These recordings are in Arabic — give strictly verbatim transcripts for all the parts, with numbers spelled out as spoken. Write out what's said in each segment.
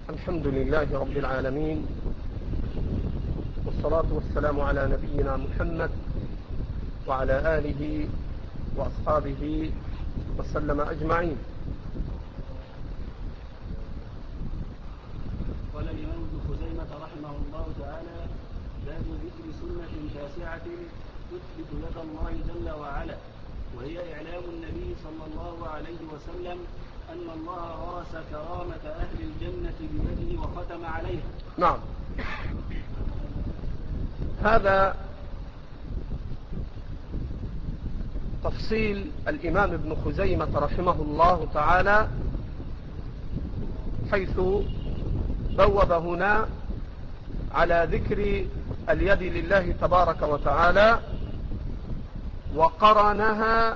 الحمد لله رب العالمين، والصلاة والسلام على نبينا محمد وعلى آله وأصحابه وسلم أجمعين. قال الإمام ابن خزيمة رحمه الله تعالى: باب ذكر سنة تاسعة تثبت يد الله جل وعلا، وهي إعلام النبي صلى الله عليه وسلم أن الله غرس كرامة أهل الجنة بيده وختم عليها. نعم، هذا تفصيل الإمام ابن خزيمة رحمه الله تعالى، حيث بوب هنا على ذكر اليد لله تبارك وتعالى، وقرنها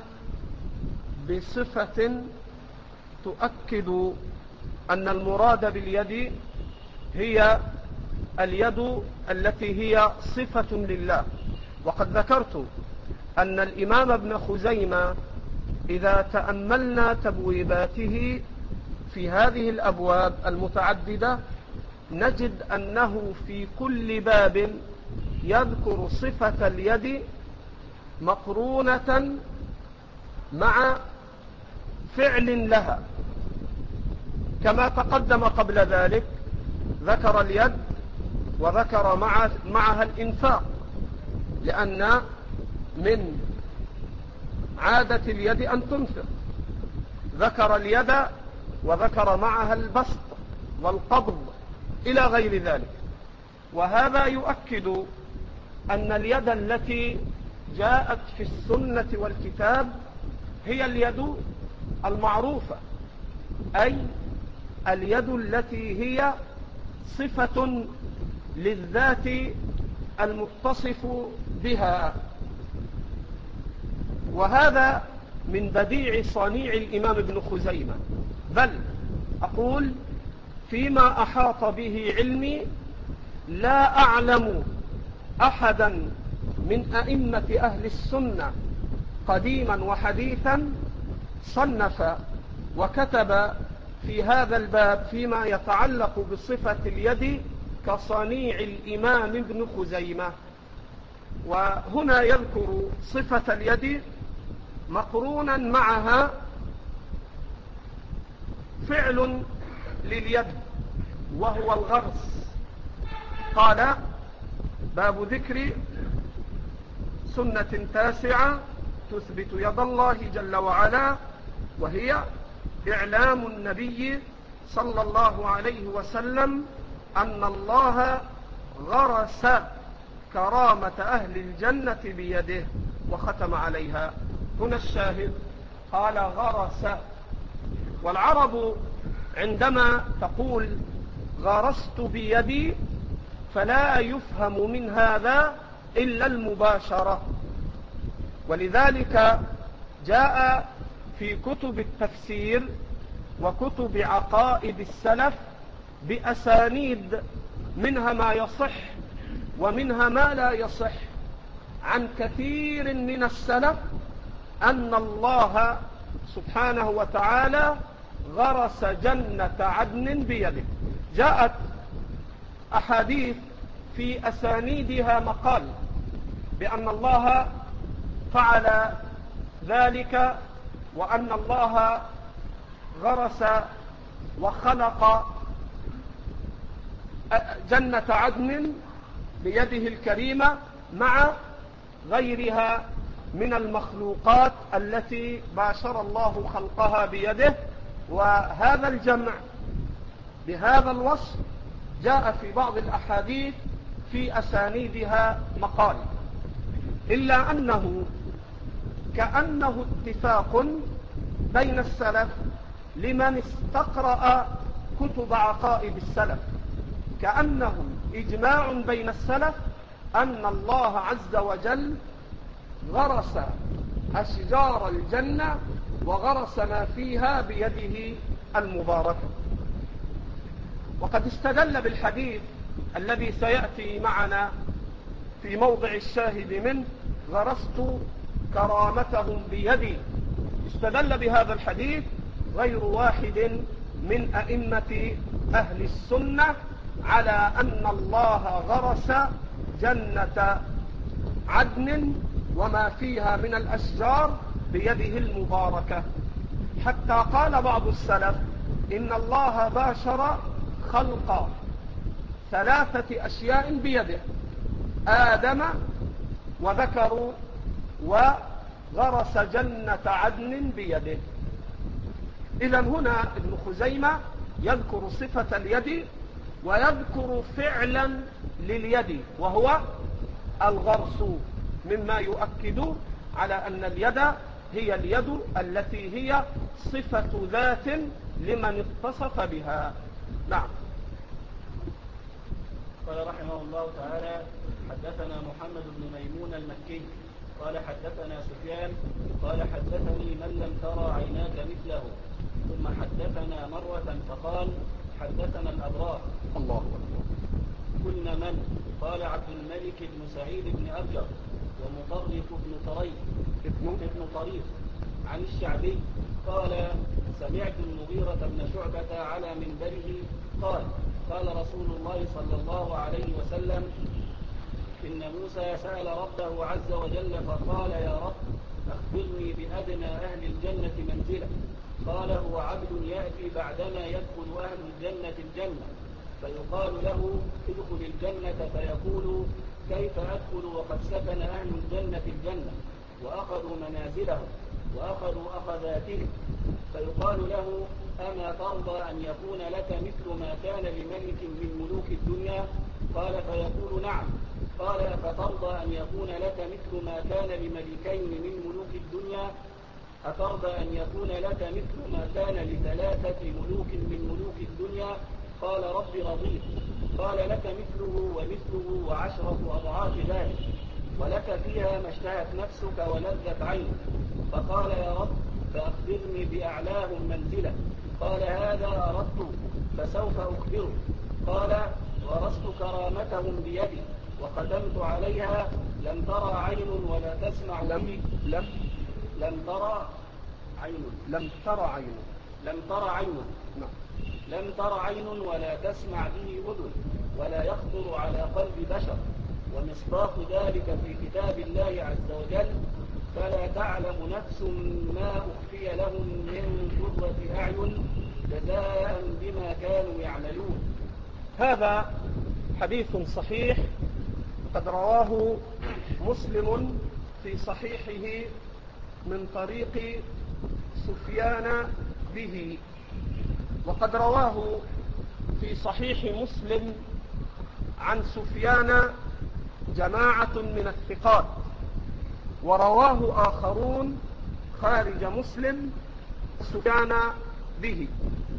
بصفة تؤكد أن المراد باليد هي اليد التي هي صفة لله. وقد ذكرت أن الإمام ابن خزيمة إذا تأملنا تبويباته في هذه الأبواب المتعددة نجد أنه في كل باب يذكر صفة اليد مقرونة مع فعل لها، كما تقدم قبل ذلك ذكر اليد وذكر مع معها الإنفاق، لأن من عادة اليد أن تنفق. ذكر اليد وذكر معها البسط والقبض إلى غير ذلك. وهذا يؤكد أن اليد التي جاءت في السنة والكتاب هي اليد المعروفة، أي اليد التي هي صفة للذات المتصف بها. وهذا من بديع صنيع الإمام ابن خزيمة، بل أقول فيما أحاط به علمي لا أعلم أحدا من أئمة أهل السنة قديما وحديثا صنف وكتب في هذا الباب فيما يتعلق بصفة اليد كصنيع الإمام ابن خزيمة. وهنا يذكر صفة اليد مقرونا معها فعل لليد وهو الغرس. قال: باب ذكر سنة تاسعة تثبت يد الله جل وعلا، وهي إعلام النبي صلى الله عليه وسلم أن الله غرس كرامة أهل الجنة بيده وختم عليها. هنا الشاهد قال غرس. والعرب عندما تقول غرست بيدي فلا يفهم من هذا إلا المباشرة، ولذلك جاء في كتب التفسير وكتب عقائد السلف بأسانيد منها ما يصح ومنها ما لا يصح عن كثير من السلف أن الله سبحانه وتعالى غرس جنة عدن بيده. جاءت أحاديث في أسانيدها مقال بأن الله فعل ذلك، وأن الله غرس وخلق جنة عدن بيده الكريمة مع غيرها من المخلوقات التي باشر الله خلقها بيده. وهذا الجمع بهذا الوصف جاء في بعض الأحاديث في أسانيدها مقال، إلا أنه كأنه اتفاق بين السلف لمن استقرأ كتب عقائد السلف، كأنه إجماع بين السلف أن الله عز وجل غرس أشجار الجنة وغرس ما فيها بيده المباركة. وقد استدل بالحديث الذي سيأتي معنا في موضع الشاهد منه: غرست كرامتهم بيدي. استدل بهذا الحديث غير واحد من أئمة أهل السنة على أن الله غرس جنة عدن وما فيها من الأشجار بيده المباركة، حتى قال بعض السلف إن الله باشر خلق ثلاثة أشياء بيده: آدم وذكروا وغرس جنة عدن بيده. إذن هنا ابن خزيمة يذكر صفة اليد ويذكر فعلا لليد وهو الغرس، مما يؤكد على أن اليد هي اليد التي هي صفة ذات لمن اتصف بها. نعم. قال رحمه الله تعالى: حدثنا محمد بن ميمون المكي قال حدثنا سفيان قال حدثني من لم ترى عيناك مثله، ثم حدثنا مرة فقال حدثنا الأبرار. الله أكبر. قلنا من؟ قال عبد الملك بن سعيد بن أبجر ومطرف بن طريف ابن ابن طريف عن الشعبي قال سمعت المغيرة بن شعبة على منبره قال قال رسول الله صلى الله عليه وسلم: إن موسى سأل ربه عز وجل فقال: يا رب أخبرني بأدنى أهل الجنة منزلة. قال: هو عبد يأتي بعدما يدخل أهل الجنة الجنة فيقال له: ادخل الجنة، فيقول: كيف أدخل وقد سكن أهل الجنة الجنة وأخذوا منازلهم وأخذوا أخذاتهم؟ فيقال له: أما ترضى أن يكون لك مثل ما كان لملك من ملوك الدنيا؟ قال: فيقول: نعم. قال: أفترضى أن يكون لك مثل ما كان لملكين من ملوك الدنيا؟ أترضى أن يكون لك مثل ما كان لثلاثة ملوك من ملوك الدنيا؟ قال: رب رضيت. قال: لك مثله ومثله وعشرة أضعاف ذلك، ولك فيها ما اشتهت نفسك ولذت عينك. فقال: يا رب فأخبرني بأعلاهم منزلة. قال: هذا أردت فسوف أخبرك. قال: غرست كرامتهم بيدي وقدمت عليها، لم ترى عين ولا تسمع لم لم لم ترى عين لم ترى عين لم ترى عين نعم. لم ترى عين ولا تسمع به أذن ولا يخطر على قلب بشر، ومصداق ذلك في كتاب الله عز وجل: فلا تعلم نفس ما أخفي لهم من قرة أعين جزاء بما كانوا يعملون. هذا حديث صحيح قد رواه مسلم في صحيحه من طريق سفيان به، وقد رواه في صحيح مسلم عن سفيان جماعة من الثقات، ورواه آخرون خارج مسلم سفيان به.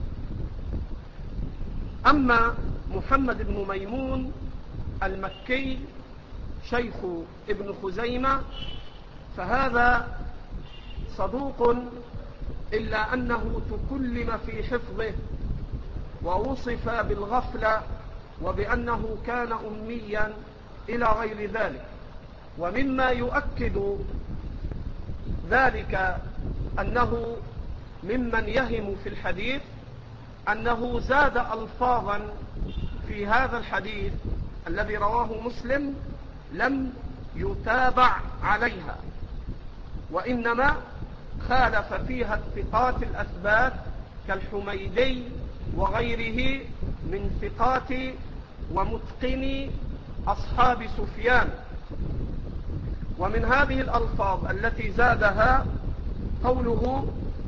أما محمد بن ميمون المكي شيخ ابن خزيمة فهذا صدوق، إلا أنه تكلم في حفظه ووصف بالغفلة وبأنه كان أميا إلى غير ذلك. ومما يؤكد ذلك أنه ممن يهم في الحديث أنه زاد ألفاظا في هذا الحديث الذي رواه مسلم لم يتابع عليها، وإنما خالف فيها الثقات الأثبات كالحميدي وغيره من ثقات ومتقني أصحاب سفيان. ومن هذه الألفاظ التي زادها قوله: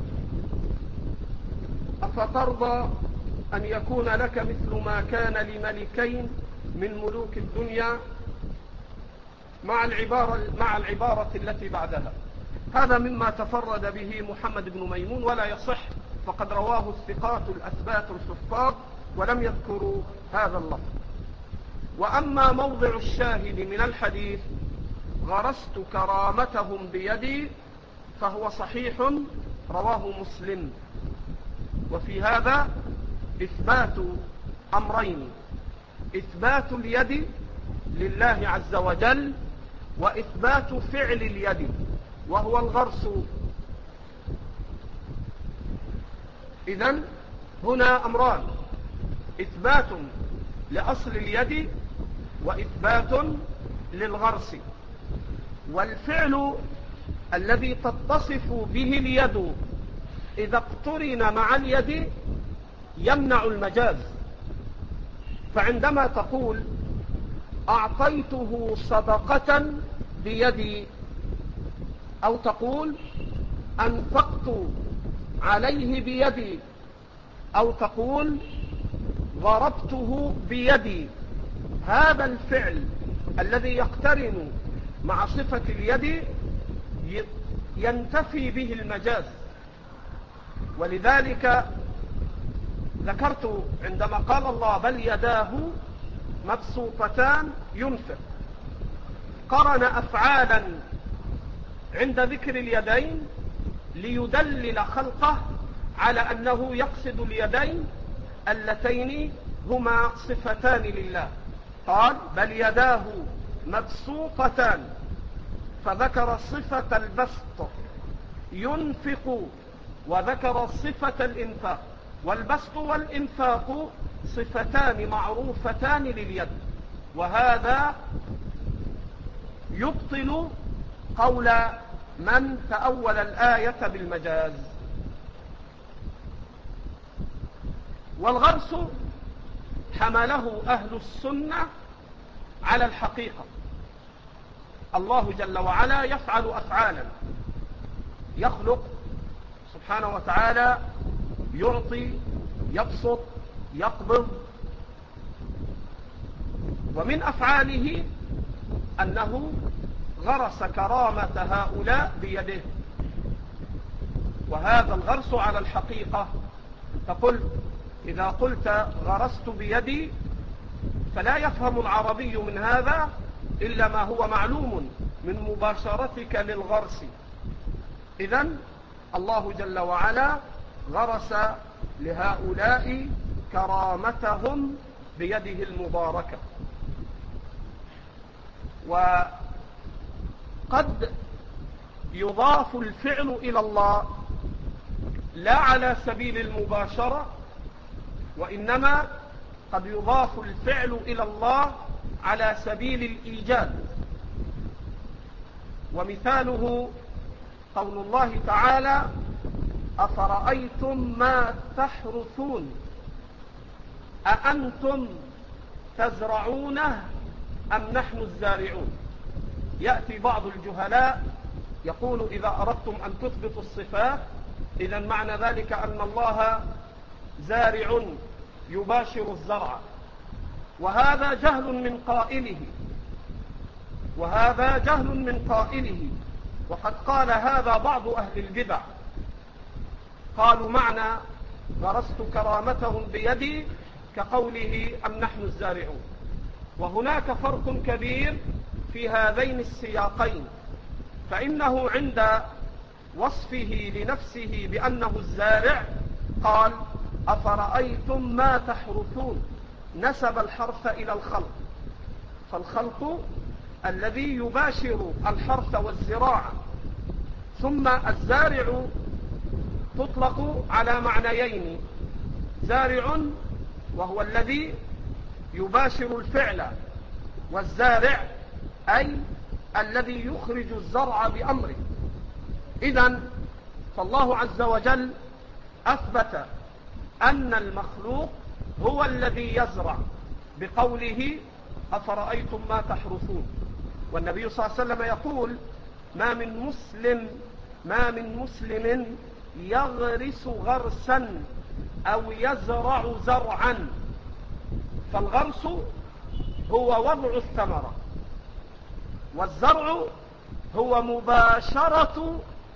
أفترضى أن يكون لك مثل ما كان لملكين من ملوك الدنيا، مع العبارة, مع العبارة التي بعدها. هذا مما تفرد به محمد بن ميمون ولا يصح، فقد رواه الثقات الأثبات الحفاظ ولم يذكروا هذا اللفظ. وأما موضع الشاهد من الحديث غرست كرامتهم بيدي فهو صحيح رواه مسلم. وفي هذا إثبات أمرين: إثبات اليد لله عز وجل، وإثبات فعل اليد وهو الغرس. إذن هنا أمران: إثبات لأصل اليد وإثبات للغرس. والفعل الذي تتصف به اليد إذا اقترن مع اليد يمنع المجاز. فعندما تقول أعطيته صدقة بيدي، أو تقول أنفقت عليه بيدي، أو تقول ضربته بيدي، هذا الفعل الذي يقترن مع صفة اليد ينتفي به المجاز. ولذلك ذكرت عندما قال الله بل يداه مبسوطتان ينفق، قرن أفعالا عند ذكر اليدين ليدلل خلقه على أنه يقصد اليدين اللتين هما صفتان لله. قال بل يداه مبسوطتان، فذكر صفة البسط، ينفق، وذكر صفة الإنفاق. والبسط والإنفاق صفتان معروفتان لليد، وهذا يبطل قول من تأول الآية بالمجاز. والغرس حمله أهل السنة على الحقيقة. الله جل وعلا يفعل أفعالا، يخلق سبحانه وتعالى، يعطي، يبسط، يقبض. ومن أفعاله أنه غرس كرامة هؤلاء بيده، وهذا الغرس على الحقيقة. فقل إذا قلت غرست بيدي فلا يفهم العربي من هذا إلا ما هو معلوم من مباشرتك للغرس. إذن الله جل وعلا غرس لهؤلاء كرامتهم بيده المباركة. وقد يضاف الفعل إلى الله لا على سبيل المباشرة، وإنما قد يضاف الفعل إلى الله على سبيل الإيجاد. ومثاله قول الله تعالى أفرأيتم ما تحرثون أأنتم تزرعونه أم نحن الزارعون. يأتي بعض الجهلاء يقول إذا أردتم أن تثبتوا الصفات إذا معنى ذلك أن الله زارع يباشر الزرع، وهذا جهل من قائله، وهذا جهل من قائله. وقد قال هذا بعض أهل البدع، قالوا معنى غرست كرامتهم بيدي كقوله أم نحن الزارعون. وهناك فرق كبير في هذين السياقين، فإنه عند وصفه لنفسه بأنه الزارع قال أفرأيتم ما تحرثون، نسب الحرث إلى الخلق، فالخلق الذي يباشر الحرث والزراعة. ثم الزارع تطلق على معنيين: زارع وهو الذي يباشر الفعل، والزارع أي الذي يخرج الزرع بأمره. إذن فالله عز وجل أثبت أن المخلوق هو الذي يزرع بقوله أفرأيتم ما تحرثون. والنبي صلى الله عليه وسلم يقول ما من مسلم ما من مسلم يغرس غرسا أو يزرع زرعا. فالغرس هو وضع الثمرة، والزرع هو مباشرة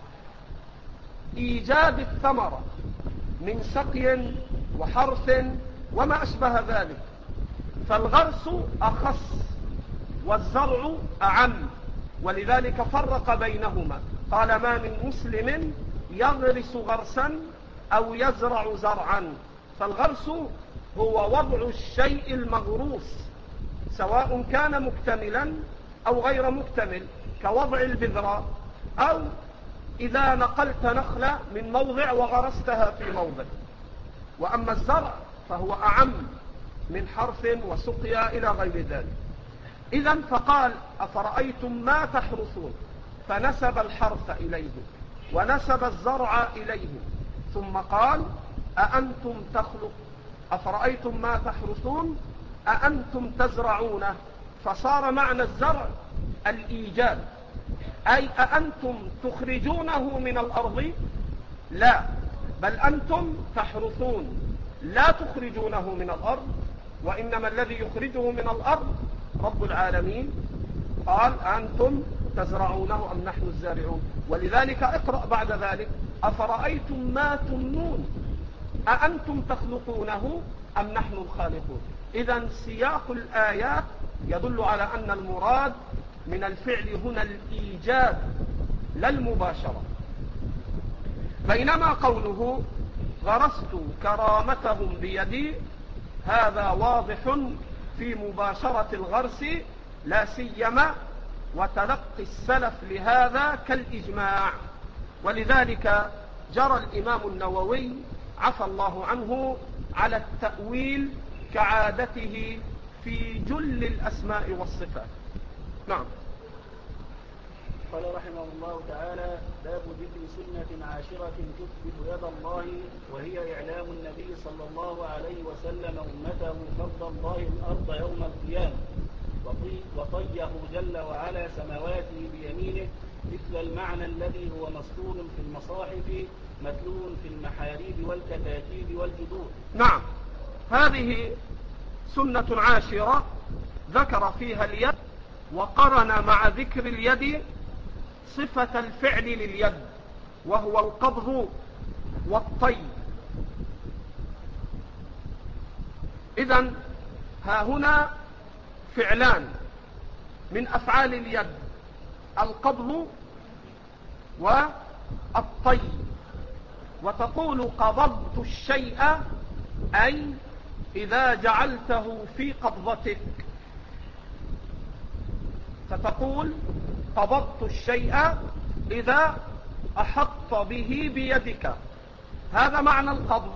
إيجاد الثمرة من سقي وحرث وما أشبه ذلك. فالغرس أخص والزرع أعم، ولذلك فرق بينهما، قال ما من مسلم يغرس غرسا أو يزرع زرعا. فالغرس هو وضع الشيء المغروس سواء كان مكتملا أو غير مكتمل، كوضع البذرة، أو إذا نقلت نخلة من موضع وغرستها في موضع. وأما الزرع فهو أعم من حرث وسقيا إلى غير ذلك. إذن فقال أفرأيتم ما تحرثون، فنسب الحرث إليهم ونسب الزرع إليهم، ثم قال أأنتم تخلق أفرأيتم ما تحرثون أأنتم تزرعونه، فصار معنى الزرع الإيجاد، أي أأنتم تخرجونه من الأرض؟ لا، بل أنتم تحرثون لا تخرجونه من الأرض، وإنما الذي يخرجه من الأرض رب العالمين. قال أنتم تزرعونه أم نحن الزارعون. ولذلك اقرأ بعد ذلك أفرأيتم ما تمنون أأنتم تخلقونه أم نحن الخالقون. إذن سياق الآيات يدل على أن المراد من الفعل هنا الإيجاد لا المباشرة. بينما قوله غرست كرامتهم بيدي، هذا واضح في مباشرة الغرس لا سيما، وتلقي السلف لهذا كالإجماع. ولذلك جرى الإمام النووي عفى الله عنه على التأويل كعادته في جل الأسماء والصفات. نعم. قال رحمه الله تعالى: باب ذكر سنة عاشرة تثبت يد الله، وهي إعلام النبي صلى الله عليه وسلم أمته قبض الله الأرض يوم القيامة، وطيه جل وعلا سماواته بيمينه، مثل المعنى الذي هو مسطور في المصاحف متلو في المحاريب والكتاتيب والجدور. نعم، هذه سنة عاشرة ذكر فيها اليد، وقرن مع ذكر اليد صفة الفعل لليد، وهو القبض والطي. إذن ها هنا فعلان من أفعال اليد، القبض والطي. وتقول قبضت الشيء أي إذا جعلته في قبضتك، فتقول قبضت الشيء إذا أحط به بيدك، هذا معنى القبض،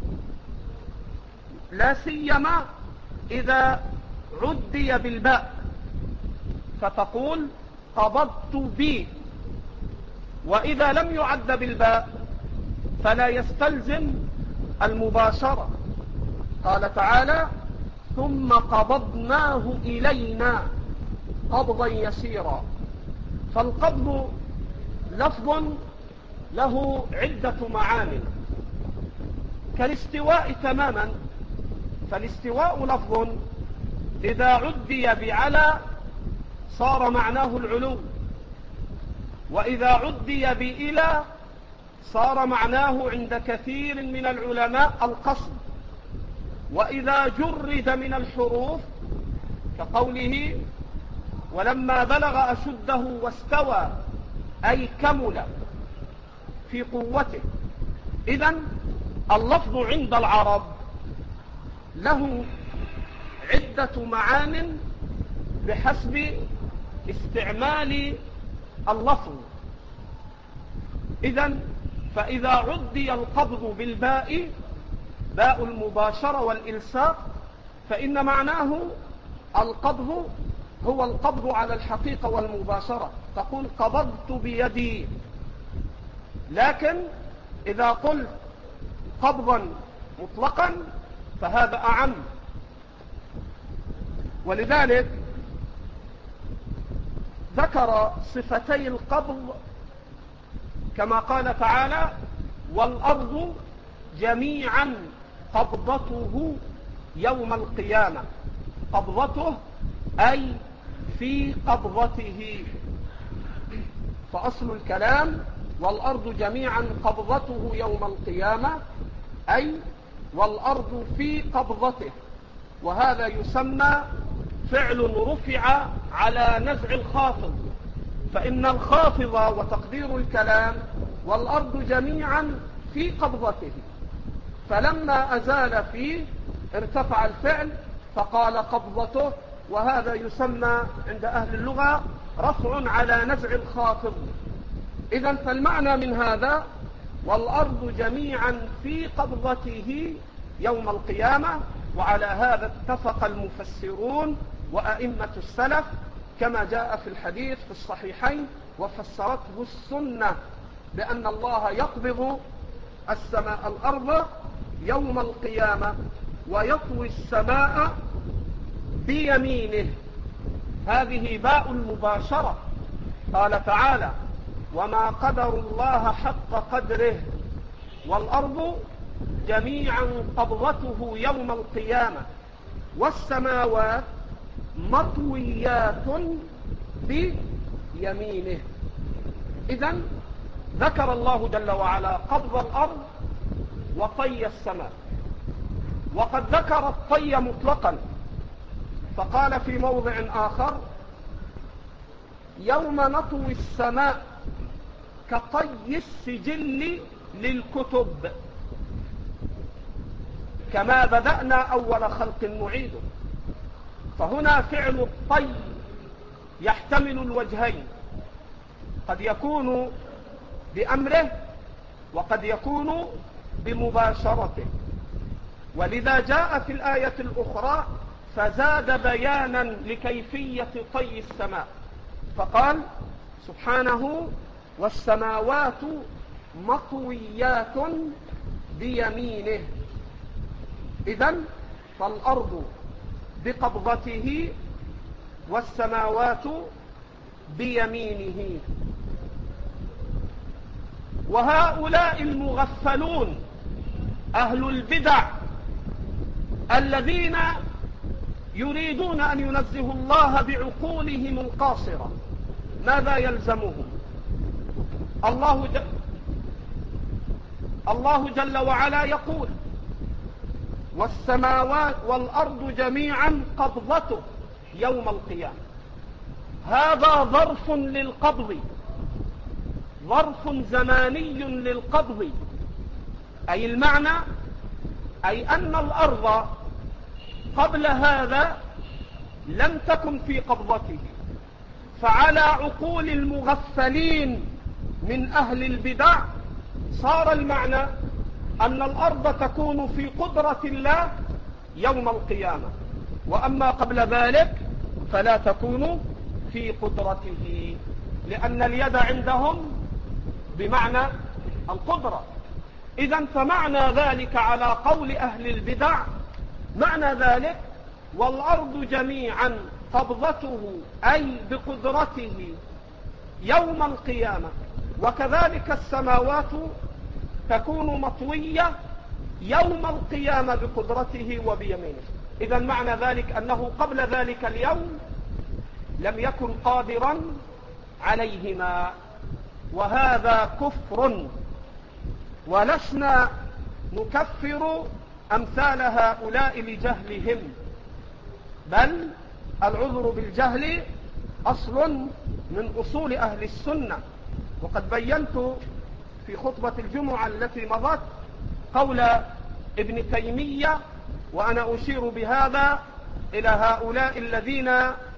لا سيما إذا عدي بالباء، فتقول قبضت بي. وإذا لم يعد بالباء فلا يستلزم المباشرة. قال تعالى ثم قبضناه إلينا قبضا يسيرا. فالقبض لفظ له عدة معان كالاستواء تماما، فالاستواء لفظ إذا عدي بعلى صار معناه العلو، وإذا عدي بإلى صار معناه عند كثير من العلماء القصد. وإذا جرد من الحروف كقوله ولما بلغ أشده واستوى أي كمل في قوته. إذن اللفظ عند العرب له عدة معان بحسب استعمال اللفظ. إذن فإذا عدي القبض بالباء، باء المباشرة والإلصاق، فإن معناه القبض هو القبض على الحقيقة والمباشرة، تقول قبضت بيدي. لكن إذا قلت قبضا مطلقا فهذا أعم. ولذلك ذكر صفتي القبض كما قال تعالى والأرض جميعا قبضته يوم القيامة. قبضته أي في قبضته، فأصل الكلام والأرض جميعا قبضته يوم القيامة أي والأرض في قبضته. وهذا يسمى فعل رفع على نزع الخافض، فإن الخافض وتقدير الكلام والأرض جميعا في قبضته، فلما أزال فيه ارتفع الفعل فقال قبضته، وهذا يسمى عند أهل اللغة رفع على نزع الخافض. إذن فالمعنى من هذا والأرض جميعا في قبضته يوم القيامة. وعلى هذا اتفق المفسرون وأئمة السلف كما جاء في الحديث في الصحيحين، وفسرته السنة بأن الله يقبض السماء الأرض يوم القيامة ويطوي السماء بيمينه. هذه باء المباشرة. قال تعالى: وما قدر الله حق قدره والأرض جميعا قبضته يوم القيامة والسماوات مطويات بيمينه. إذن ذكر الله جل وعلا قبض الأرض وطي السماء، وقد ذكر الطي مطلقا، فقال في موضع آخر: يوم نطوي السماء كطي السجل للكتب كما بدأنا أول خلق نعيده. فهنا فعل الطي يحتمل الوجهين، قد يكون بأمره وقد يكون بمباشرته، ولذا جاء في الآية الأخرى فزاد بيانا لكيفية طي السماء، فقال سبحانه: والسماوات مطويات بيمينه. إذن فالأرض بقبضته والسماوات بيمينه. وهؤلاء المغفلون أهل البدع الذين يريدون أن ينزهوا الله بعقولهم القاصرة، ماذا يلزمهم؟ الله جل, الله جل وعلا يقول: والسماوات والأرض جميعا قبضته يوم القيامة. هذا ظرف للقبض، ظرف زماني للقبض، أي المعنى أي أن الأرض قبل هذا لم تكن في قبضته. فعلى عقول المغفلين من أهل البدع صار المعنى أن الأرض تكون في قدرة الله يوم القيامة، وأما قبل ذلك فلا تكون في قدرته، لأن اليد عندهم بمعنى القدرة. إذن فمعنى ذلك على قول أهل البدع، معنى ذلك والأرض جميعا قبضته أي بقدرته يوم القيامة، وكذلك السماوات تكون مطوية يوم القيامة بقدرته وبيمينه. إذن معنى ذلك أنه قبل ذلك اليوم لم يكن قادرا عليهما، وهذا كفر، ولسنا نكفر أمثال هؤلاء لجهلهم، بل العذر بالجهل أصل من أصول أهل السنة. وقد بينت في خطبة الجمعة التي مضت قول ابن تيمية، وأنا أشير بهذا إلى هؤلاء الذين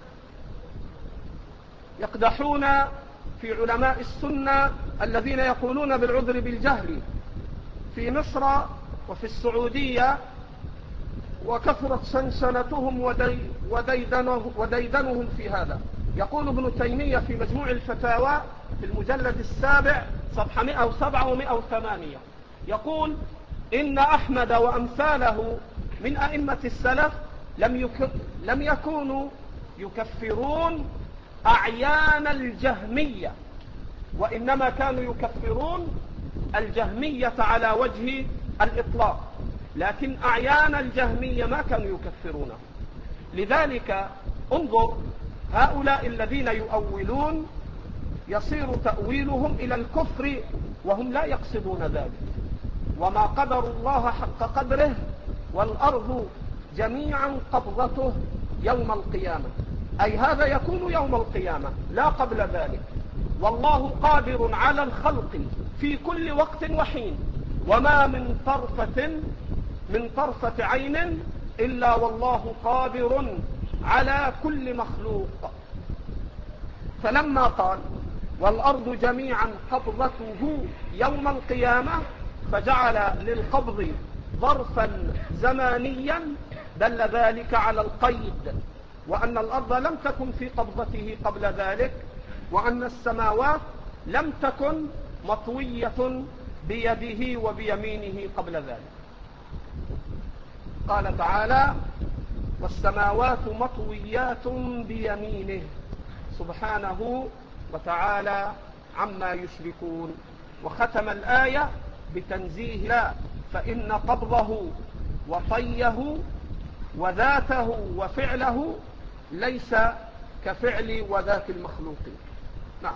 يقدحون في علماء السنة الذين يقولون بالعذر بالجهل في مصر وفي السعودية، وكثرت سنسنتهم وديدنه وديدنهم في هذا. يقول ابن تيمية في مجموع الفتاوى في المجلد السابع صفحة مئة وسبعة ومئة وثمانية، يقول: إن أحمد وأمثاله من أئمة السلف لم, يك... لم يكونوا يكفرون أعيان الجهمية، وإنما كانوا يكفرون الجهمية على وجه الإطلاق، لكن أعيان الجهمية ما كانوا يكفرونه. لذلك انظر هؤلاء الذين يؤولون يصير تأويلهم إلى الكفر وهم لا يقصدون ذلك. وما قدر الله حق قدره والأرض جميعا قبضته يوم القيامة، أي هذا يكون يوم القيامة لا قبل ذلك. والله قادر على الخلق في كل وقت وحين، وما من طرفة من طرفة عين إلا والله قادر على كل مخلوق. فلما قال والأرض جميعا قبضته يوم القيامة فجعل للقبض ظرفا زمانيا دل ذلك على القيد، وأن الأرض لم تكن في قبضته قبل ذلك، وأن السماوات لم تكن مطوية بيده وبيمينه قبل ذلك. قال تعالى: والسماوات مطويات بيمينه سبحانه وتعالى عما يشركون. وختم الآية بتنزيه الله، فإن قبضه وطيه وذاته وفعله ليس كفعل وذات المخلوقين. نعم.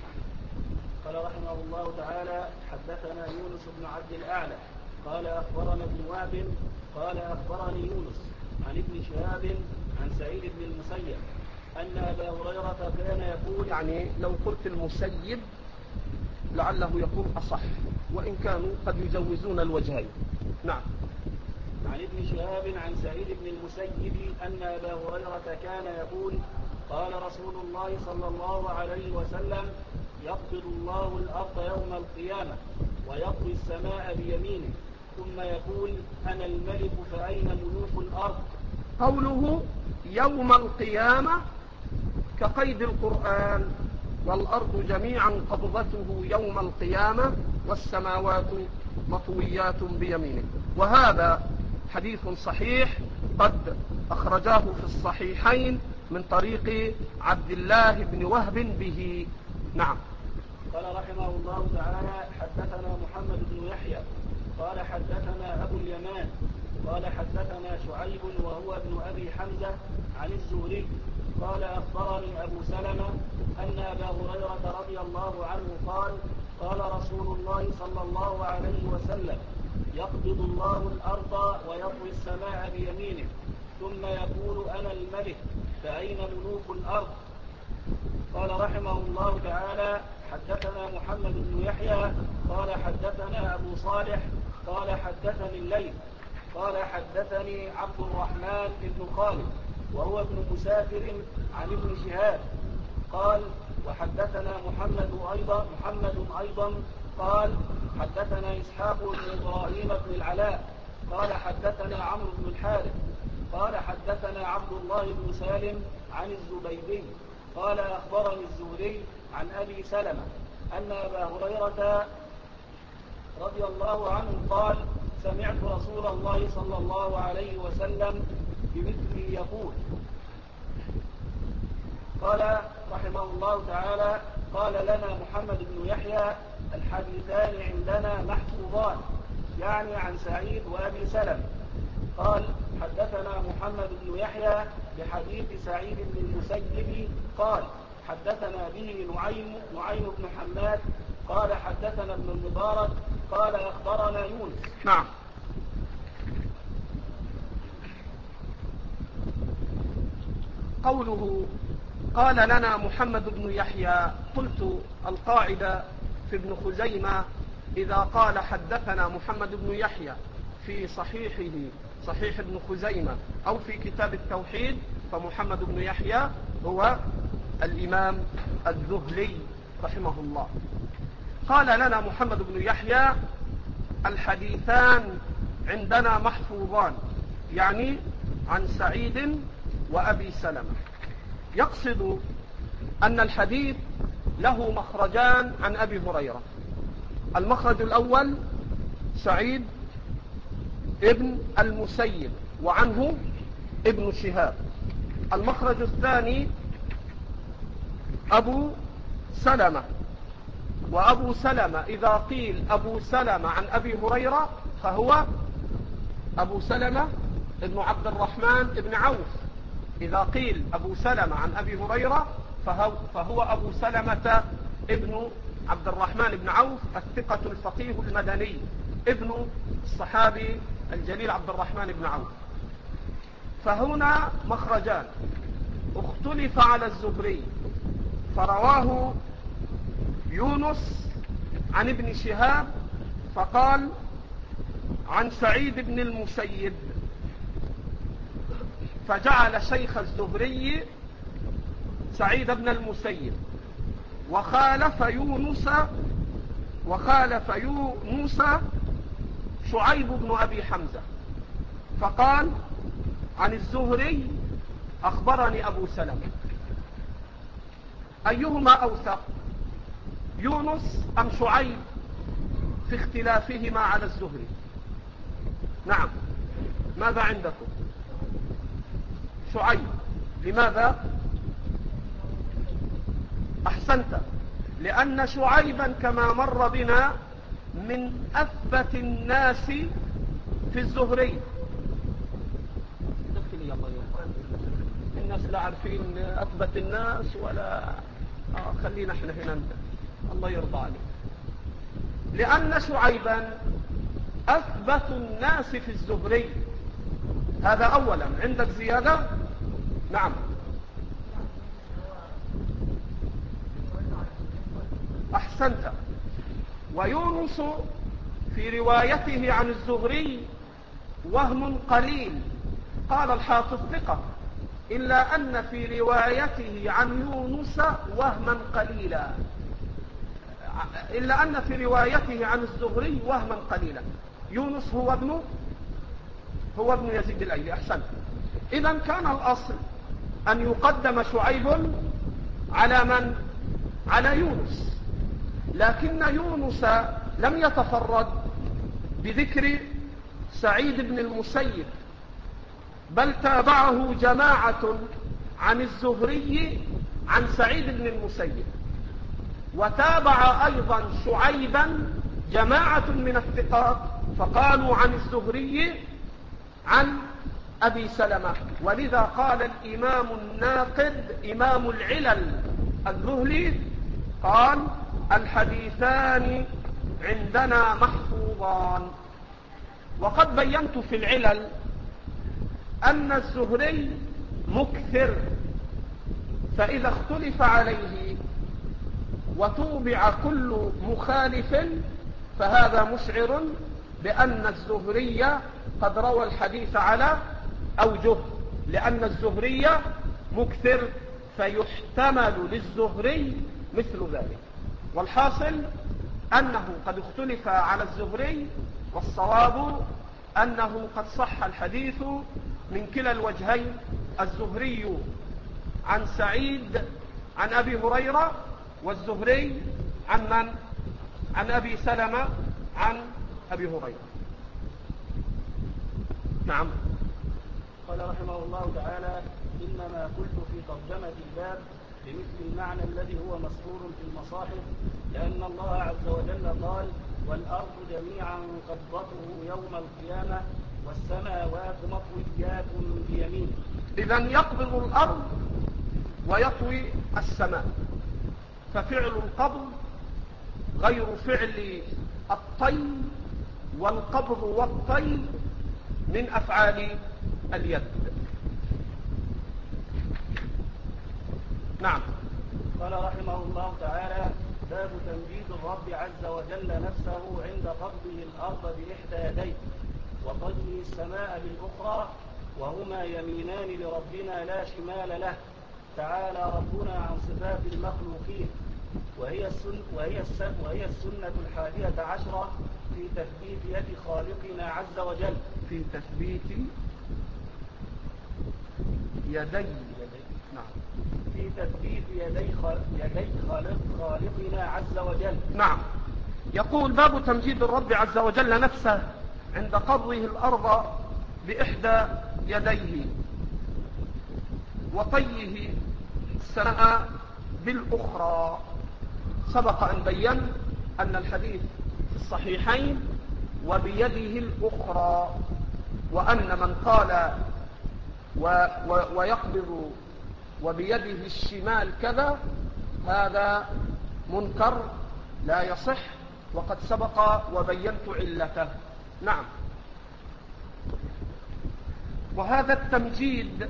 قال رحمه الله تعالى: حدثنا يونس بن عبد الأعلى قال أخبرنا ابن وهب قال أخبرني يونس عن ابن شهاب عن سعيد بن المسيب أن أبا هريرة كان يقول، يعني لو قلت المسيب لعله يكون أصح، وإن كانوا قد يجوزون الوجهين. نعم. عن ابن شهاب عن سعيد بن المسيب أن أبا هريرة كان يقول: قال رسول الله صلى الله عليه وسلم: يقبض الله الأرض يوم القيامة ويطوي السماء بيمينه ثم يقول: أنا الملك فأين ملوك الأرض. قوله يوم القيامة كقيد القرآن: والأرض جميعا قبضته يوم القيامة والسماوات مطويات بيمينه. وهذا حديث صحيح قد أخرجاه في الصحيحين من طريق عبد الله بن وهب به. نعم. قال رحمه الله تعالى: حدثنا محمد بن يحيى قال حدثنا أبو اليمان قال حدثنا شعيب وهو ابن أبي حمزة عن الزهري قال أخبرني أبو سلمة أن أبا هريرة رضي الله عنه قال: قال رسول الله صلى الله عليه وسلم: يقبض الله الأرض ويطوي السماء بيمينه ثم يقول: أنا الملك فأين ملوك الأرض. قال رحمه الله تعالى: حدثنا محمد بن يحيى قال حدثنا أبو صالح قال حدثني الليث قال حدثني عبد الرحمن بن خالد وهو ابن مسافر عن ابن شهاب قال: وحدثنا محمد أيضا محمد أيضا قال حدثنا إسحاق بن إبراهيم بن العلاء قال حدثنا عمرو بن الحارث قال حدثنا عبد الله بن سالم عن الزبيدي قال أخبرني الزهري عن أبي سلمة أن أبا هريرة رضي الله عنه قال: سمعت رسول الله صلى الله عليه وسلم بمثله يقول. قال رحمه الله تعالى: قال لنا محمد بن يحيى: الحديثان عندنا محفوظان، يعني عن سعيد وأبي سلمة. قال: حدثنا محمد بن يحيى بحديث سعيد بن المسيب قال حدثنا به نعيم نعيم بن حماد قال حدثنا ابن المبارك قال أخبرنا يونس. نعم. قوله قال لنا محمد بن يحيى، قلت القاعدة في ابن خزيمة إذا قال حدثنا محمد بن يحيى في صحيحه صحيح ابن خزيمة أو في كتاب التوحيد فمحمد بن يحيى هو الإمام الذهلي رحمه الله. قال لنا محمد بن يحيى: الحديثان عندنا محفوظان، يعني عن سعيد وأبي سلمة. يقصد أن الحديث له مخرجان عن أبي هريرة. المخرج الأول سعيد ابن المسيب وعنه ابن شهاب. المخرج الثاني أبو سلمة، وأبو سلمة إذا قيل أبو سلمة عن أبي هريرة فهو أبو سلمة ابن عبد الرحمن ابن عوف. إذا قيل أبو سلمة عن أبي هريرة فهو, فهو أبو سلمة ابن عبد الرحمن ابن عوف الثقة الفقيه المدني ابن الصحابي الجليل عبد الرحمن ابن عوف. فهنا مخرجان. اختلف على الزهري فرواه يونس عن ابن شهاب فقال عن سعيد بن المسيب، فجعل شيخ الزهري سعيد بن المسيب، وخالف يونس وخالف يونس شعيب بن أبي حمزة فقال عن الزهري أخبرني أبو سلمة، أيهما أوثق، يونس أم شعيب في اختلافهما على الزهري؟ نعم، ماذا عندكم؟ شعيب. لماذا؟ أحسنت، لأن شعيبا كما مر بنا من أثبت الناس في الزهري. دخلي الله يرضى، الناس لا عارفين أثبت الناس ولا آه خلينا احنا هنا، الله يرضى عليك. لأن شعيبا أثبت الناس في الزهري، هذا أولا. عندك زيادة؟ نعم. أحسنت. ويونس في روايته عن الزهري وهم قليل، قال الحافظ ثقة، إلا أن في روايته عن يونس وهما قليلا، إلا أن في روايته عن الزهري وهما قليلا. يونس هو ابن هو ابن يزيد الأيلي. أحسنت. إذا كان الأصل أن يقدم شعيب على من؟ على يونس، لكن يونس لم يتفرد بذكر سعيد بن المسيب، بل تابعه جماعة عن الزهري عن سعيد بن المسيب، وتابع أيضا شعيبا جماعة من الثقات فقالوا عن الزهري عن أبي سلمة. ولذا قال الإمام الناقد إمام العلل الذهلي قال الحديثان عندنا محفوظان. وقد بينت في العلل أن الزهري مكثر، فإذا اختلف عليه وتوبع كل مخالف فهذا مشعر بأن الزهري قد روى الحديث على أوجه، لأن الزهري مكثر فيحتمل للزهري مثل ذلك. والحاصل أنه قد اختلف على الزهري، والصواب أنه قد صح الحديث من كلا الوجهين، الزهري عن سعيد عن أبي هريرة، والزهري عن من؟ عن أبي سلمة عن أبي هريرة. نعم. قال رحمه الله تعالى: إنما قلت في ترجمة الباب بمثل المعنى الذي هو مسطور في المصاحف، لأن الله عز وجل قال: والأرض جميعا قبضته يوم القيامة والسماوات مطويات بيمينه. إذن يقبض الأرض ويطوي السماء، ففعل القبض غير فعل الطي، والقبض والطي من أفعال اليد. نعم. قال رحمه الله تعالى: باب تمجيد الرب عز وجل نفسه عند قبضه الأرض بإحدى يديه وطيه السماء بالأخرى، وهما يمينان لربنا لا شمال له، تعالى ربنا عن صفات المخلوقين. وهي السنة, وهي السنة, وهي السنة الحادية عشرة في تثبيت يد خالقنا عز وجل. في تثبيت يدي نعم في تثبيت يدي يدي خالق خالقنا عز وجل. نعم. يقول: باب تمجيد الرب عز وجل نفسه عند قبضه الأرض بإحدى يديه وطيه السماء بالأخرى. سبق أن بين أن الحديث في الصحيحين وبيده الأخرى، وأن من قال و و ويقبض وبيده الشمال كذا هذا منكر لا يصح، وقد سبق وبينت علته. نعم. وهذا التمجيد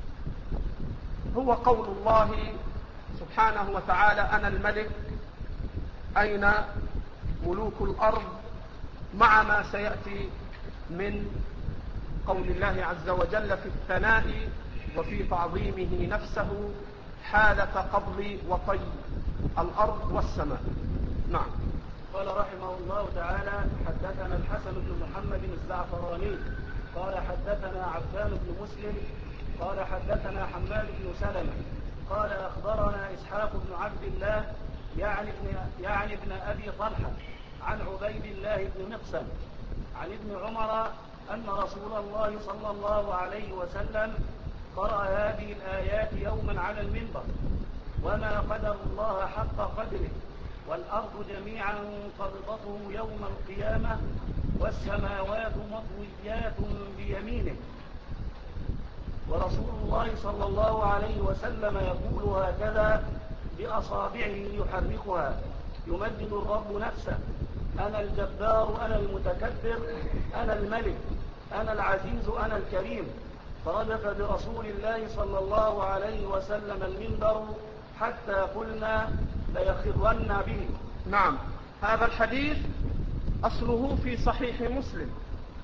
هو قول الله سبحانه وتعالى: أنا الملك، أين ملوك الأرض، مع ما سيأتي من قول الله عز وجل في الثناء وفي تعظيمه نفسه حالة قبض وطي الأرض والسماء. نعم. قال رحمه الله تعالى: حدثنا الحسن بن محمد الزعفراني قال حدثنا عبدان بن مسلم قال حدثنا حماد بن سلمة قال أخبرنا إسحاق بن عبد الله يعني ابن, يعني ابن أبي طلحة عن عبيد الله بن مقسم عن ابن عمر أن رسول الله صلى الله عليه وسلم قرأ هذه الآيات يوما على المنبر: وما قدر الله حق قدره والأرض جميعا قبضته يوم القيامة والسماوات مطويات بيمينه. ورسول الله صلى الله عليه وسلم يقول هكذا بأصابعه يحركها: يمجد الرب نفسه: أنا الجبار أنا المتكبر أنا الملك أنا العزيز أنا الكريم. فرجف برسول الله صلى الله عليه وسلم المنبر حتى قلنا ليخرن به. نعم، هذا الحديث أصله في صحيح مسلم.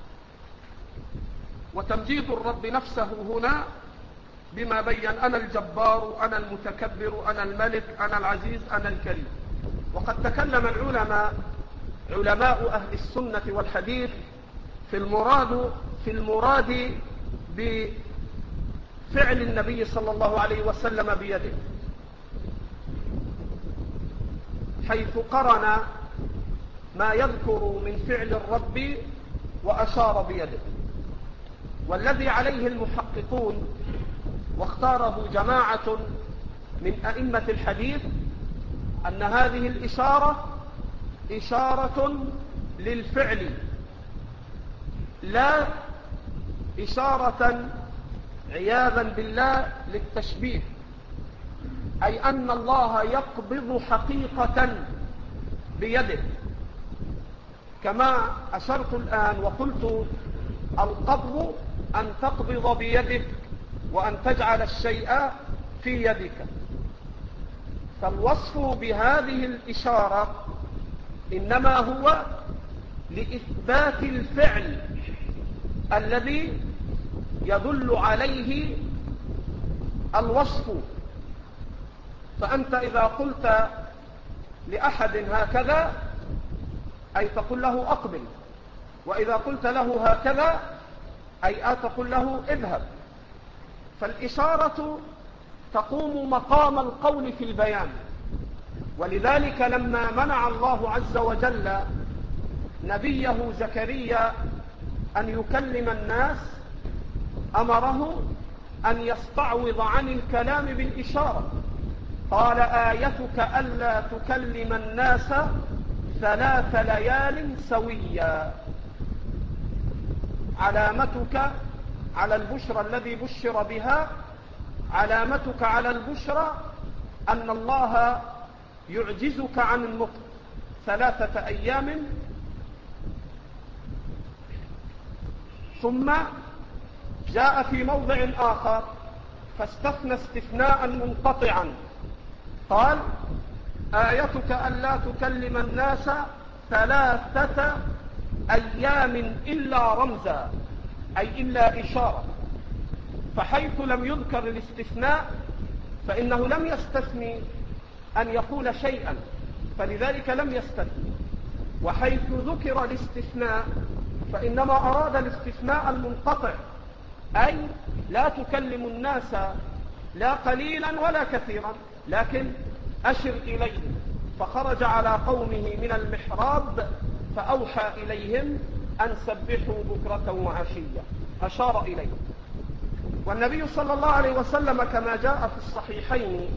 وتمجيد الرب نفسه هنا بما بين: أنا الجبار أنا المتكبر أنا الملك أنا العزيز أنا الكريم. وقد تكلم العلماء علماء أهل السنة والحديث في المراد في المراد بفعل النبي صلى الله عليه وسلم بيده، حيث قرن ما يذكر من فعل الرب وأشار بيده. والذي عليه المحققون واختاره جماعة من أئمة الحديث أن هذه الإشارة إشارة للفعل لا إشارة عياذا بالله للتشبيه، أي أن الله يقبض حقيقة بيده، كما أشرت الآن وقلت: القبض أن تقبض بيدك وأن تجعل الشيء في يدك. فالوصف بهذه الإشارة إنما هو لإثبات الفعل الذي يدل عليه الوصف. فأنت إذا قلت لأحد هكذا أي تقول له أقبل، وإذا قلت له هكذا أي تقول له اذهب. فالإشارة تقوم مقام القول في البيان. ولذلك لما منع الله عز وجل نبيه زكريا أن يكلم الناس أمره أن يستعوض عن الكلام بالإشارة. قال: آيتك ألا تكلم الناس ثلاث ليال سويا. علامتك على البشرى الذي بشر بها، علامتك على البشرى أن الله يعجزك عن النطق ثلاثة أيام. ثم جاء في موضع آخر فاستثنى استثناء منقطعا، قال: آيتك ألا تكلم الناس ثلاثة أيام إلا رمزا، أي إلا إشارة. فحيث لم يذكر الاستثناء فإنه لم يستثني أن يقول شيئا، فلذلك لم يستثني. وحيث ذكر الاستثناء فإنما أراد الاستثناء المنقطع، أي لا تكلم الناس لا قليلا ولا كثيرا، لكن أشر إليهم. فخرج على قومه من المحراب فأوحى إليهم أن سبحوا بكرة وعشية، أشار إليهم. والنبي صلى الله عليه وسلم كما جاء في الصحيحين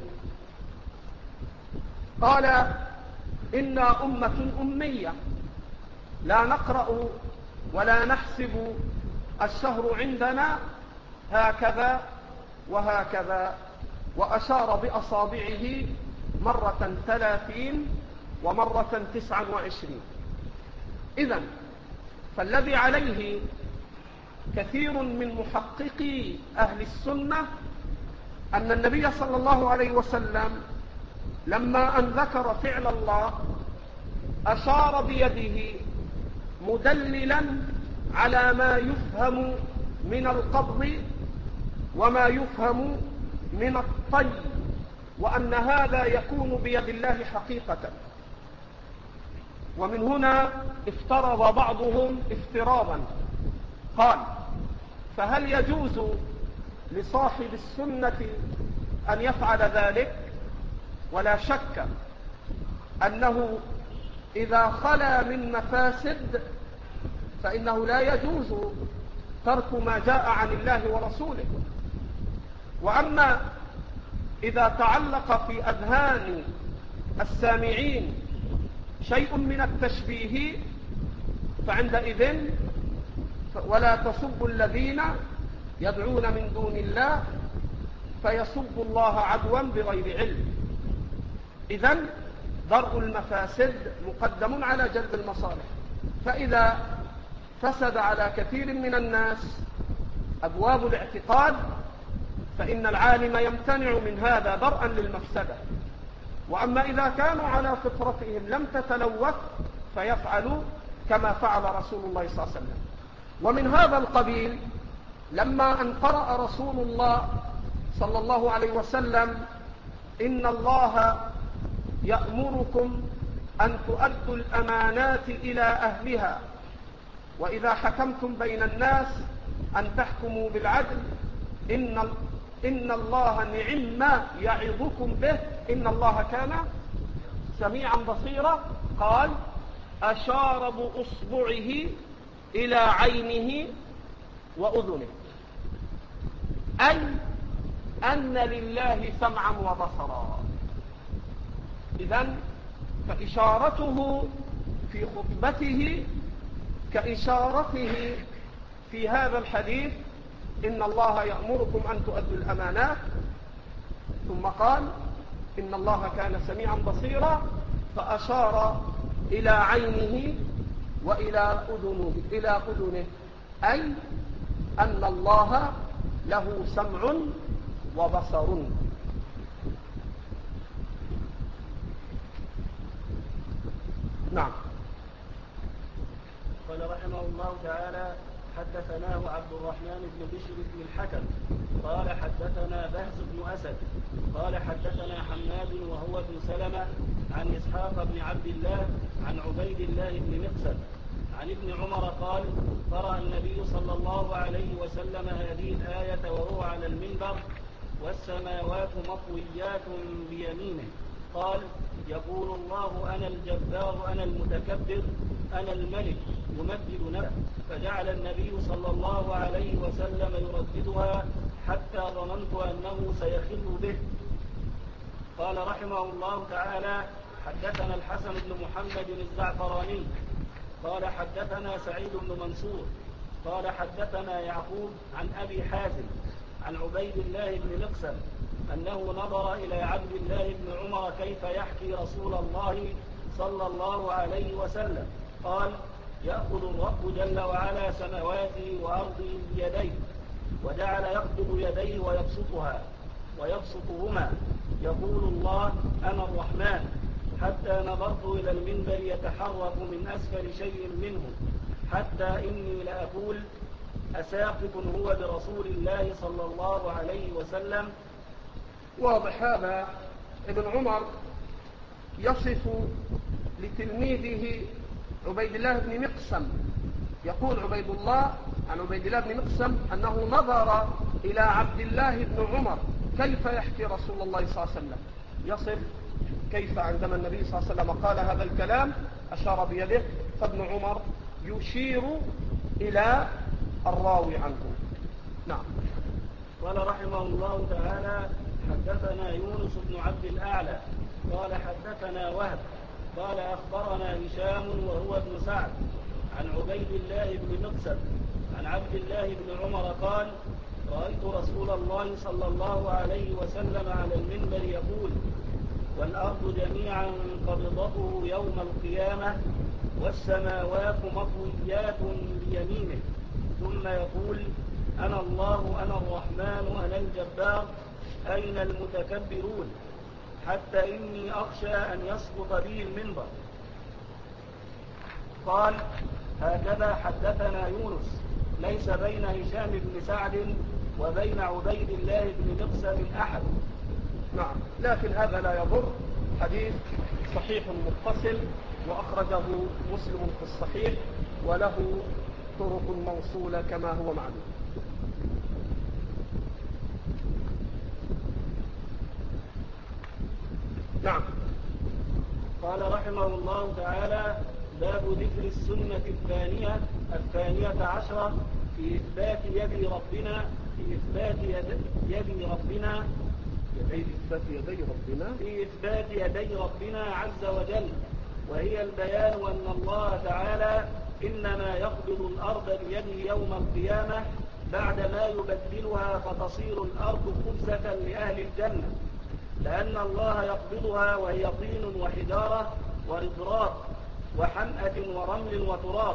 قال: إنا أمة أمية لا نقرأ ولا نحسب الشهر عندنا هكذا وهكذا، وأشار بأصابعه مرة ثلاثين ومرة تسعا وعشرين. إذن فالذي عليه كثير من محققي أهل السنة أن النبي صلى الله عليه وسلم لما أن ذكر فعل الله أشار بيده مدللا على ما يفهم من القبض وما يفهم من الطي، وأن هذا يكون بيد الله حقيقة. ومن هنا افترض بعضهم افتراضا، قال: فهل يجوز لصاحب السنة أن يفعل ذلك؟ ولا شك أنه إذا خلا من مفاسد فإنه لا يجوز ترك ما جاء عن الله ورسوله. وأما إذا تعلق في أذهان السامعين شيء من التشبيه فعندئذ ولا تسبوا الذين يدعون من دون الله فيسبوا الله عدوا بغير علم. إذن درء المفاسد مقدم على جلب المصالح، فإذا فسد على كثير من الناس أبواب الاعتقاد فإن العالم يمتنع من هذا درءا للمفسدة. وأما إذا كانوا على فطرتهم لم تتلوث فيفعلوا كما فعل رسول الله صلى الله عليه وسلم. ومن هذا القبيل لما أن قرأ رسول الله صلى الله عليه وسلم: إن الله يأمركم أن تؤدوا الأمانات إلى أهلها وإذا حكمتم بين الناس أن تحكموا بالعدل إن, إن الله نعم ما يعظكم به إن الله كان سميعا بصيرا. قال: أشار بأصبعه إلى عينه وأذنه، أي أن لله سمعا وبصرا. إذن فإشارته في خطبته كإشارته في هذا الحديث: إن الله يأمركم أن تؤدوا الأمانات، ثم قال: إن الله كان سميعا بصيرا، فأشار إلى عينه وإلى أذنه, إلى أذنه أي أن الله له سمع وبصر. نعم. قال رحمه الله تعالى: حدثناه عبد الرحمن بن بشر بن الحكم قال حدثنا بهز بن أسد قال حدثنا حماد وهو ابن سلمة عن إسحاق بن عبد الله عن عبيد الله بن مقسم عن ابن عمر قال: قرأ النبي صلى الله عليه وسلم هذه الآية وهو على المنبر: والسماوات مطويات بيمينه. قال: يقول الله: أنا الجبار أنا المتكبر أنا الملك، يمجد نفسه. فجعل النبي صلى الله عليه وسلم يرددها حتى ظننت أنه سيخل به. قال رحمه الله تعالى: حدثنا الحسن بن محمد الزعفراني قال حدثنا سعيد بن منصور قال حدثنا يعقوب عن أبي حازم عن عبيد الله بن مقسم أنه نظر إلى عبد الله بن عمر كيف يحكي رسول الله صلى الله عليه وسلم. قال: يأخذ الرب جل وعلا سماواته وأرضه بيديه، وجعل يقبض يديه ويبسطها ويبسطهما، يقول الله: أنا الرحمن، حتى نظرت إلى المنبر يتحرك من أسفل شيء منه، حتى إني لأقول: أساقط هو برسول الله صلى الله عليه وسلم. واضح هذا. ابن عمر يصف لتلميذه عبيد الله بن مقسم، يقول عبيد الله عن عبيد الله بن مقسم أنه نظر إلى عبد الله بن عمر كيف يحكي رسول الله صلى الله عليه وسلم، يصف كيف عندما النبي صلى الله عليه وسلم قال هذا الكلام أشار بيده، فابن عمر يشير إلى الراوي عنه. نعم. قال رحمه الله تعالى: حدثنا يونس بن عبد الأعلى قال حدثنا وهب قال أخبرنا هشام وهو ابن سعد عن عبيد الله بن مقسم عن عبد الله بن عمر قال: رأيت رسول الله صلى الله عليه وسلم على المنبر يقول: والأرض جميعا قبضته يوم القيامة والسماوات مطويات بيمينه، ثم يقول: أنا الله أنا الرحمن أنا الجبار أين المتكبرون، حتى إني أخشى أن يسقط بي المنبر. قال: هكذا حدثنا يونس، ليس بين هشام بن سعد وبين عبيد الله بن مقسم أحد. نعم، لكن هذا لا يضر، حديث صحيح متصل وأخرجه مسلم في الصحيح وله طرق موصولة كما هو معلوم. نعم. قال رحمه الله تعالى: باب ذكر السنة الثانية الثانية عشرة في إثبات يد ربنا في إثبات يد, يد ربنا في إثبات يدي ربنا في إثبات يدي ربنا عز وجل، وهي البيان أن الله تعالى إنما يقبض الأرض بيده يوم القيامة بعدما يبدلها فتصير الأرض خبزة لأهل الجنة، لأن الله يقبضها وهي طين وحجارة ورضراب وحمأة ورمل وتراب.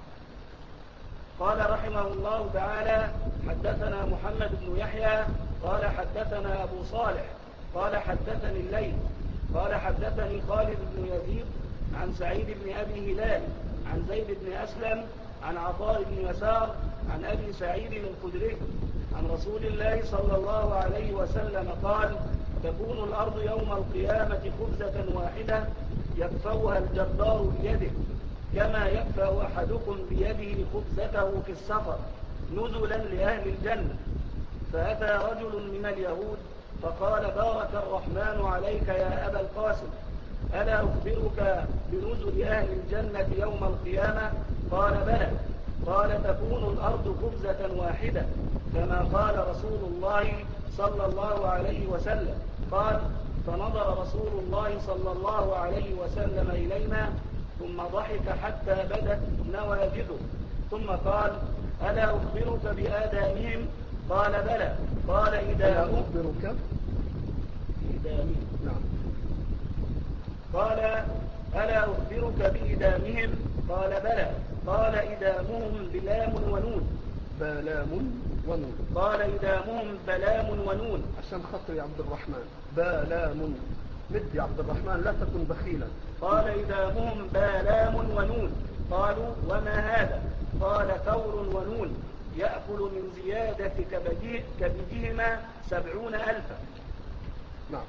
قال رحمه الله تعالى: حدثنا محمد بن يحيى قال حدثنا أبو صالح قال حدثني الليث قال حدثني خالد بن يزيد عن سعيد بن أبي هلال عن زيد بن أسلم عن عطاء بن يسار عن أبي سعيد الخدري عن رسول الله صلى الله عليه وسلم قال: تكون الأرض يوم القيامة خبزة واحدة يكفوها الجبار بيده، كما يكفأ أحدكم بيده خبزته في السفر نزلا لأهل الجنة. فأتى رجل من اليهود فقال: بارك الرحمن عليك يا أبا القاسم، ألا أخبرك بنزل أهل الجنة يوم القيامة؟ قال: بلى. قال: تكون الأرض خبزة واحدة كما قال رسول الله صلى الله عليه وسلم. قال: فنظر رسول الله صلى الله عليه وسلم إلينا ثم ضحك حتى بدت نواجذه، ثم قال: ألا أخبرك بآدامهم؟ قال: بلى. قال: إدامهم. أخبرك بإدامهم. نعم. قال: ألا أخبرك بإدامهم؟ قال: بلى. قال: إدامهم بلام ونون. بلام ونون. قال: إدامهم بلام ونون. عشان خاطر يا عبد الرحمن، بلام. مد يا عبد الرحمن، لا تكن بخيلا. قال: إدامهم بلام ونون. قالوا: وما هذا؟ قال: ثور ونون يأكل من زيادة كبده كبدهما سبعون ألفا. نعم.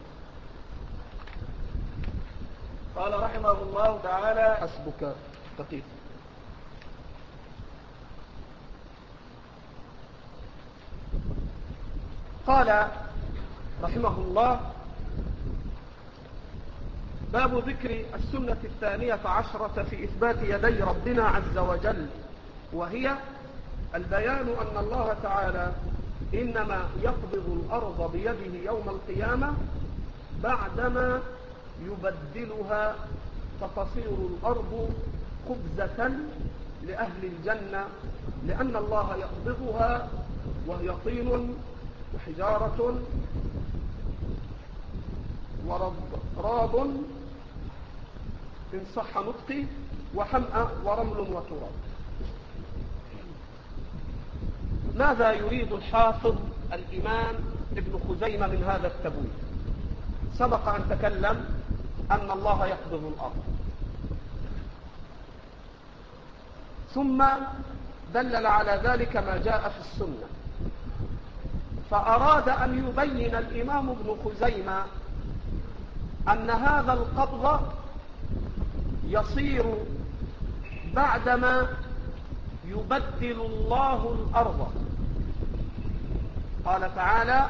قال رحمه الله تعالى: حسبك دقيق. قال رحمه الله: باب ذكر السنة الثانية عشرة في إثبات يدي ربنا عز وجل، وهي البيان أن الله تعالى إنما يقبض الأرض بيده يوم القيامة بعدما يبدلها فتصير الأرض خبزة لأهل الجنة، لأن الله يقبضها وهي طين وحجارة ورضراب إن صح نطقي وحمأ ورمل وتراب. ماذا يريد الحافظ الإمام ابن خزيمة من هذا التبويب؟ سبق أن تكلم أن الله يقبض الأرض، ثم دلل على ذلك ما جاء في السنة، فأراد أن يبين الإمام ابن خزيمة أن هذا القبض يصير بعدما يبدل الله الأرض. قال تعالى: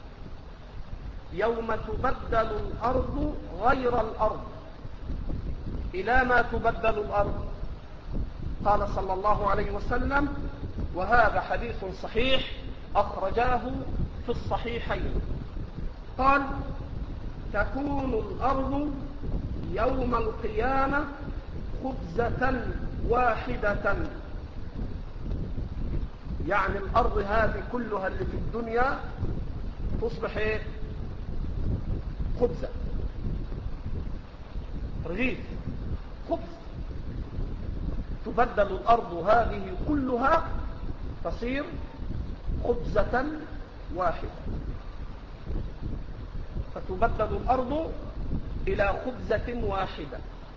يوم تبدل الأرض غير الأرض. إلى ما تبدل الأرض؟ قال صلى الله عليه وسلم، وهذا حديث صحيح أخرجاه في الصحيحين، قال: تكون الأرض يوم القيامة خبزة واحدة، يعني الأرض هذه كلها اللي في الدنيا تصبح ايه؟ خبزة، رغيف، خبز. تبدل الأرض هذه كلها تصير خبزة واحدة، فتبدل الأرض إلى خبزة واحدة،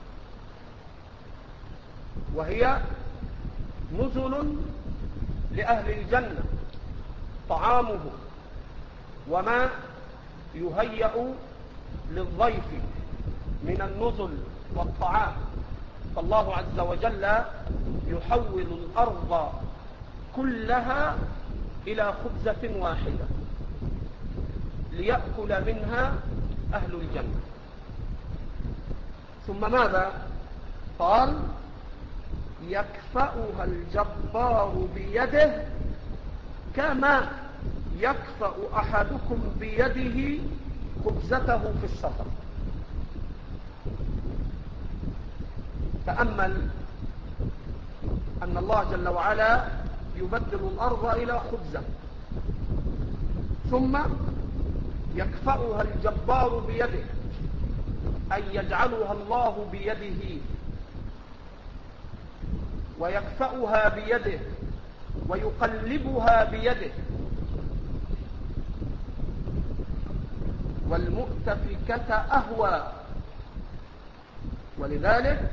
وهي نزل لأهل الجنة، طعامه وما يهيأ للضيف من النزل والطعام فالله عز وجل يحول الأرض كلها إلى خبزة واحدة ليأكل منها أهل الجنة. ثم ماذا قال؟ يكفأها الجبار بيده كما يكفأ أحدكم بيده خبزته في السفر. تأمل أن الله جل وعلا يبدل الأرض إلى خبزة، ثم يكفأها الجبار بيده، أي يجعلها الله بيده ويكفأها بيده ويقلبها بيده. والمؤتفكة أهوى، ولذلك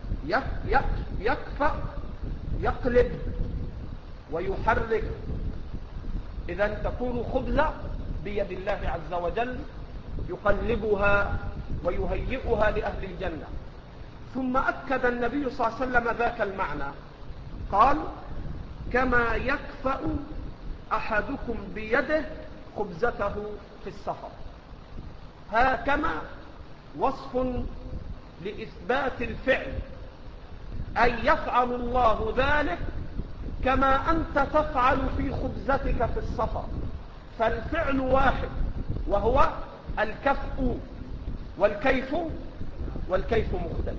يكفأ يقلب ويحرك. إذن تكون خبزة بيد الله عز وجل يقلبها ويهيئها لأهل الجنة. ثم أكد النبي صلى الله عليه وسلم ذاك المعنى، قال كما يكفأ أحدكم بيده خبزته في السفر. هكما وصف لإثبات الفعل، أي يفعل الله ذلك كما أنت تفعل في خبزتك في السفر، فالفعل واحد وهو الكفء، والكيف والكيف مختلف.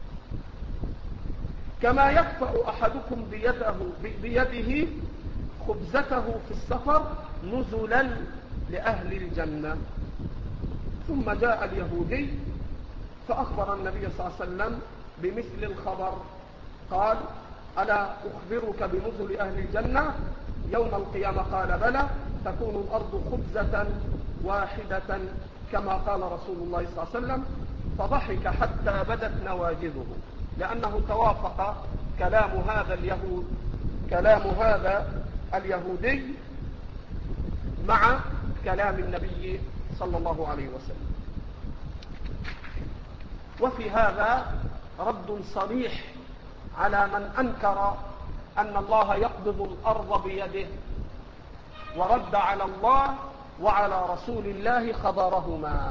كما يكفأ أحدكم بيده, بيده خبزته في السفر نزلا لأهل الجنة. ثم جاء اليهودي فأخبر النبي صلى الله عليه وسلم بمثل الخبر، قال ألا أخبرك بنزل أهل الجنة يوم القيامة؟ قال بلى، تكون الأرض خبزة واحدة كما قال رسول الله صلى الله عليه وسلم. فضحك حتى بدت نواجذه، لأنه توافق كلام هذا اليهود كلام هذا اليهودي مع كلام النبي صلى الله عليه وسلم. وفي هذا رد صريح على من أنكر أن الله يقبض الأرض بيده، ورد على الله وعلى رسول الله خبرهما.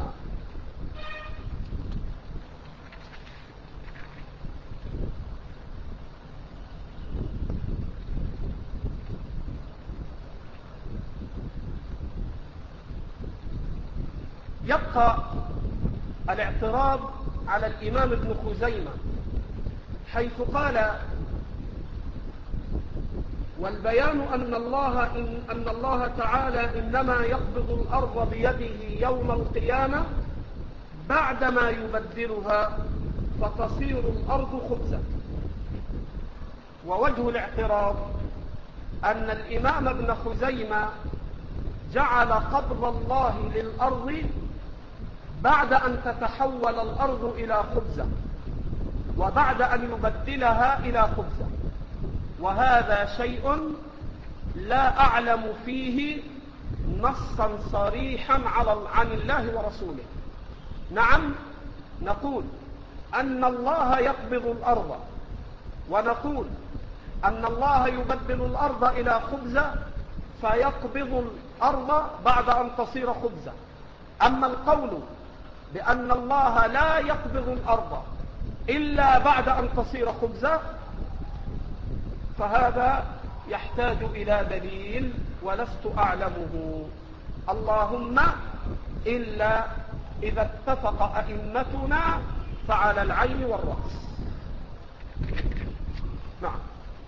يبقى الاعتراض على الإمام ابن خزيمة حيث قال والبيان أن الله, إن أن الله تعالى إنما يقبض الأرض بيده يوم القيامة بعدما يبدلها فتصير الأرض خبزة. ووجه الاعتراض أن الإمام ابن خزيمة جعل قبض الله للأرض بعد أن تتحول الأرض إلى خبزة وبعد أن يبدلها إلى خبزة، وهذا شيء لا أعلم فيه نصا صريحا عن الله ورسوله. نعم، نقول أن الله يقبض الأرض، ونقول أن الله يبدل الأرض إلى خبزة، فيقبض الأرض بعد أن تصير خبزة. أما القول بأن الله لا يقبض الأرض إلا بعد أن تصير خبزة فهذا يحتاج إلى دليل ولست أعلمه، اللهم إلا إذا اتفق أئمتنا فعلى العين والرأس. نعم.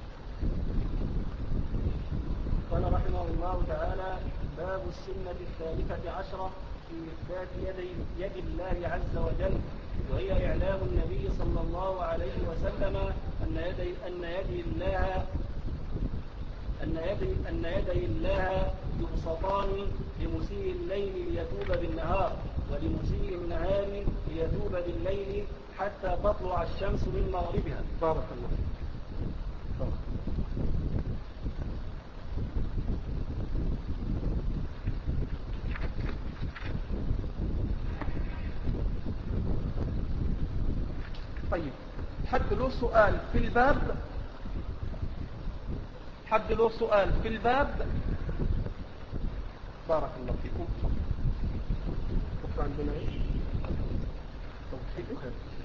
قال رحمه الله تعالى: باب السنة الثالثة عشرة في إثبات يد, يد الله عز وجل، وهي إعلام النبي صلى الله عليه وسلم أن يدي, أن يدي الله أن يدي, أن يدي الله يبسطان لمسيء الليل ليتوب بالنهار، ولمسيء النهار ليتوب بالليل حتى تطلع الشمس من مغربها. بارك الله. بارك. طيب، حد له سؤال في الباب؟ حد له سؤال في الباب؟ بارك الله فيكم. بكرة عندنا ايه؟ توفيق خير.